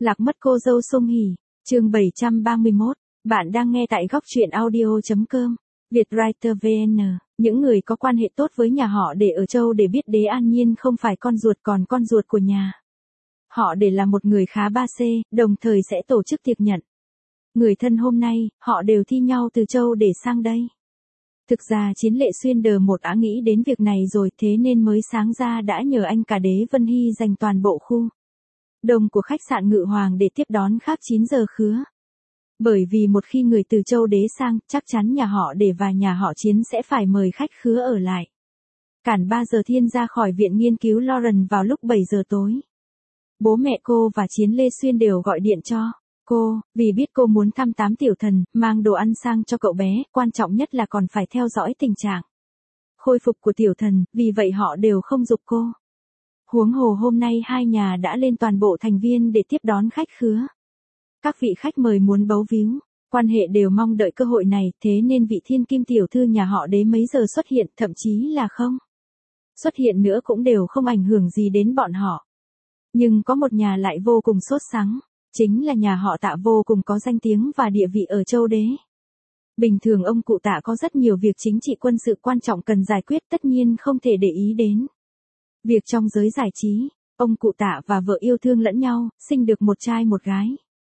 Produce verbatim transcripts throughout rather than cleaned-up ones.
Lạc mất cô dâu Song Hỷ, chương bảy trăm ba mươi mốt. Bạn đang nghe tại góc truyện audio chấm com. Vietwriter vê en. Những người có quan hệ tốt với nhà họ Để ở Châu để biết Đế An Nhiên không phải con ruột còn con ruột của nhà họ Để là một người khá ba C, đồng thời sẽ tổ chức tiệc nhận người thân hôm nay. Họ đều thi nhau từ Châu để sang đây. Thực ra Chiến Lệ Xuyên đờ một đã nghĩ đến việc này rồi, thế nên mới sáng ra đã nhờ anh cả Đế Vân Hy dành toàn bộ khu đông của khách sạn Ngự Hoàng để tiếp đón khác chín giờ khứa. Bởi vì một khi người từ Châu Đế sang, chắc chắn nhà họ Để và nhà họ Chiến sẽ phải mời khách khứa ở lại. Cản ba giờ Thiên ra khỏi viện nghiên cứu Lauren vào lúc bảy giờ tối. Bố mẹ cô và Chiến Lê Xuyên đều gọi điện cho cô, vì biết cô muốn thăm tám tiểu thần, mang đồ ăn sang cho cậu bé, quan trọng nhất là còn phải theo dõi tình trạng khôi phục của tiểu thần, vì vậy họ đều không giục cô. Huống hồ hôm nay hai nhà đã lên toàn bộ thành viên để tiếp đón khách khứa. Các vị khách mời muốn bấu víu, quan hệ đều mong đợi cơ hội này, thế nên vị thiên kim tiểu thư nhà họ Đế mấy giờ xuất hiện, thậm chí là không xuất hiện nữa cũng đều không ảnh hưởng gì đến bọn họ. Nhưng có một nhà lại vô cùng sốt sắng, chính là nhà họ Tạ vô cùng có danh tiếng và địa vị ở Châu Đế. Bình thường ông cụ Tạ có rất nhiều việc chính trị quân sự quan trọng cần giải quyết, tất nhiên không thể để ý đến việc trong giới giải trí. Ông cụ Tạ và vợ yêu thương lẫn nhau, sinh được một trai một gái.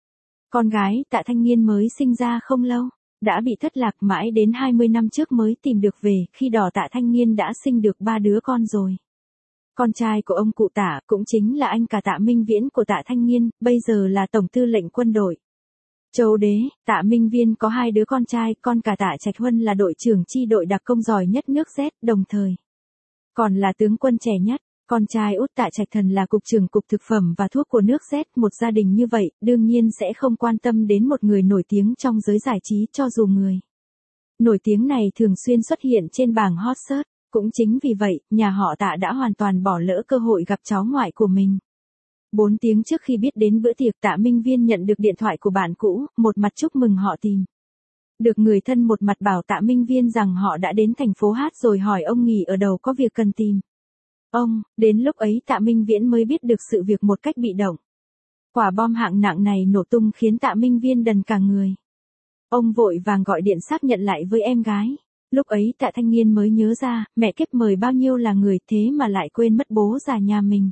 Con gái Tạ Thanh Nghiên mới sinh ra không lâu, đã bị thất lạc mãi đến hai mươi năm trước mới tìm được về, khi đó Tạ Thanh Nghiên đã sinh được ba đứa con rồi. Con trai của ông cụ Tạ cũng chính là anh cả Tạ Minh Viễn của Tạ Thanh Nghiên, bây giờ là tổng tư lệnh quân đội Châu Đế. Tạ Minh Viên có hai đứa con trai, con cả Tạ Trạch Huân là đội trưởng chi đội đặc công giỏi nhất nước Z, đồng thời còn là tướng quân trẻ nhất. Con trai út Tạ Trạch Thần là cục trưởng cục thực phẩm và thuốc của nước Z. Một gia đình như vậy, đương nhiên sẽ không quan tâm đến một người nổi tiếng trong giới giải trí, cho dù người nổi tiếng này thường xuyên xuất hiện trên bảng hot search. Cũng chính vì vậy, nhà họ Tạ đã hoàn toàn bỏ lỡ cơ hội gặp cháu ngoại của mình. Bốn tiếng trước khi biết đến bữa tiệc, Tạ Minh Viên nhận được điện thoại của bạn cũ, một mặt chúc mừng họ tìm được người thân, một mặt bảo Tạ Minh Viên rằng họ đã đến thành phố Hát rồi hỏi ông nghỉ ở đâu có việc cần tìm ông. Đến lúc ấy Tạ Minh Viễn mới biết được sự việc một cách bị động. Quả bom hạng nặng này nổ tung khiến Tạ Minh Viên đần cả người. Ông vội vàng gọi điện xác nhận lại với em gái. Lúc ấy Tạ Thanh Nghiên mới nhớ ra, mẹ kiếp mời bao nhiêu là người, thế mà lại quên mất bố già nhà mình.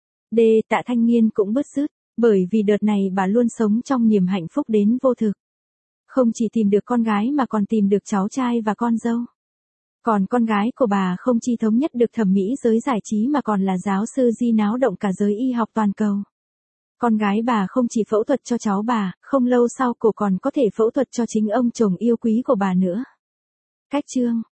Đê Tạ Thanh Nghiên cũng bứt rứt, bởi vì đợt này bà luôn sống trong niềm hạnh phúc đến vô thực. Không chỉ tìm được con gái mà còn tìm được cháu trai và con dâu. Còn con gái của bà không chỉ thống nhất được thẩm mỹ giới giải trí mà còn là giáo sư di náo động cả giới y học toàn cầu. Con gái bà không chỉ phẫu thuật cho cháu bà, không lâu sau cô còn có thể phẫu thuật cho chính ông chồng yêu quý của bà nữa. Cách chương